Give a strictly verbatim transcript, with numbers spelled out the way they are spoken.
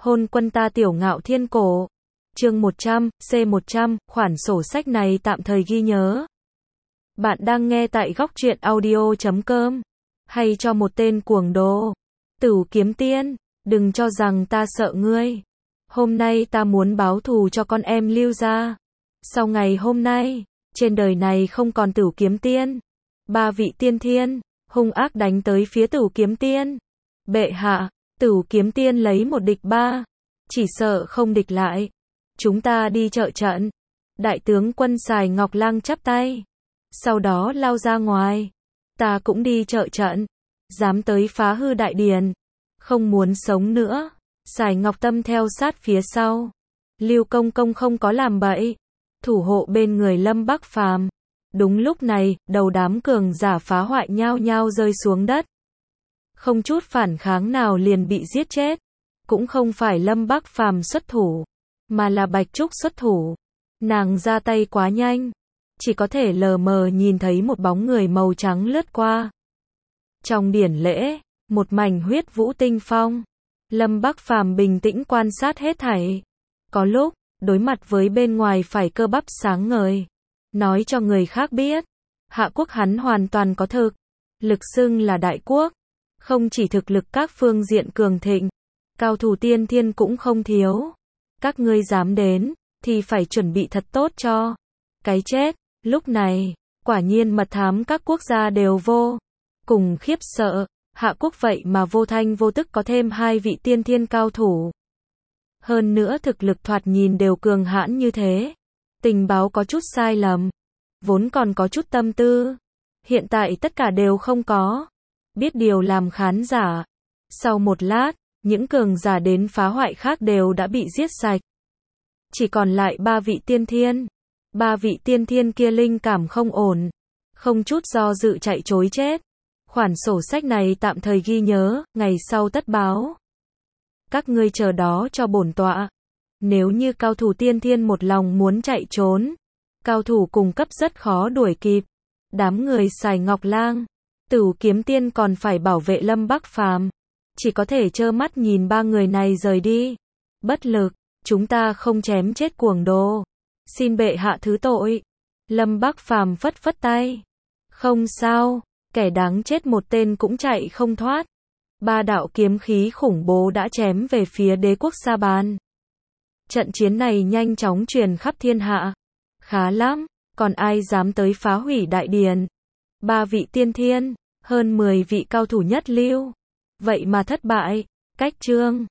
Hôn quân ta tiểu ngạo thiên cổ. Chương một trăm, C một trăm, khoản sổ sách này tạm thời ghi nhớ. Bạn đang nghe tại góc truyện audio chấm com. Hay cho một tên cuồng đồ. Tửu Kiếm Tiên, đừng cho rằng ta sợ ngươi. Hôm nay ta muốn báo thù cho con em Lưu gia. Sau ngày hôm nay, trên đời này không còn Tửu Kiếm Tiên. Ba vị tiên thiên, hung ác đánh tới phía Tửu Kiếm Tiên. Bệ hạ, Tửu Kiếm Tiên lấy một địch ba. Chỉ sợ không địch lại. Chúng ta đi trợ trận. Đại tướng quân Sài Ngọc Lang chắp tay. Sau đó lao ra ngoài. Ta cũng đi trợ trận. Dám tới phá hư đại điền. Không muốn sống nữa. Sài Ngọc Tâm theo sát phía sau. Lưu Công Công không có làm bậy. Thủ hộ bên người Lâm Bắc Phàm. Đúng lúc này, đầu đám cường giả phá hoại nhao nhao rơi xuống đất. Không chút phản kháng nào liền bị giết chết. Cũng không phải Lâm Bắc Phàm xuất thủ, mà là Bạch Trúc xuất thủ. Nàng ra tay quá nhanh, chỉ có thể lờ mờ nhìn thấy một bóng người màu trắng lướt qua. Trong điển lễ, một mảnh huyết vũ tinh phong. Lâm Bắc Phàm bình tĩnh quan sát hết thảy. Có lúc, đối mặt với bên ngoài phải cơ bắp sáng ngời, nói cho người khác biết, Hạ quốc hắn hoàn toàn có thực, lực xưng là đại quốc, không chỉ thực lực các phương diện cường thịnh, cao thủ tiên thiên cũng không thiếu. Các ngươi dám đến, thì phải chuẩn bị thật tốt cho cái chết. Lúc này, quả nhiên mật thám các quốc gia đều vô cùng khiếp sợ. Hạ quốc vậy mà vô thanh vô tức có thêm hai vị tiên thiên cao thủ. Hơn nữa thực lực thoạt nhìn đều cường hãn như thế. Tình báo có chút sai lầm. Vốn còn có chút tâm tư. Hiện tại tất cả đều không có. Biết điều làm khán giả. Sau một lát, những cường giả đến phá hoại khác đều đã bị giết sạch. Chỉ còn lại ba vị tiên thiên. Ba vị tiên thiên kia linh cảm không ổn. Không chút do dự chạy trối chết. Khoản sổ sách này tạm thời ghi nhớ, ngày sau tất báo. Các ngươi chờ đó cho bổn tọa. Nếu như cao thủ tiên thiên một lòng muốn chạy trốn, cao thủ cùng cấp rất khó đuổi kịp. Đám người Sài Ngọc Lang, Tửu Kiếm Tiên còn phải bảo vệ Lâm Bắc Phàm. Chỉ có thể trơ mắt nhìn ba người này rời đi. Bất lực, chúng ta không chém chết cuồng đồ. Xin bệ hạ thứ tội. Lâm Bắc Phàm phất phất tay. Không sao, kẻ đáng chết một tên cũng chạy không thoát. Ba đạo kiếm khí khủng bố đã chém về phía đế quốc Sa Bàn. Trận chiến này nhanh chóng truyền khắp thiên hạ. Khá lắm, còn ai dám tới phá hủy đại điền. Ba vị tiên thiên, hơn mười vị cao thủ nhất lưu. Vậy mà thất bại. Cách chương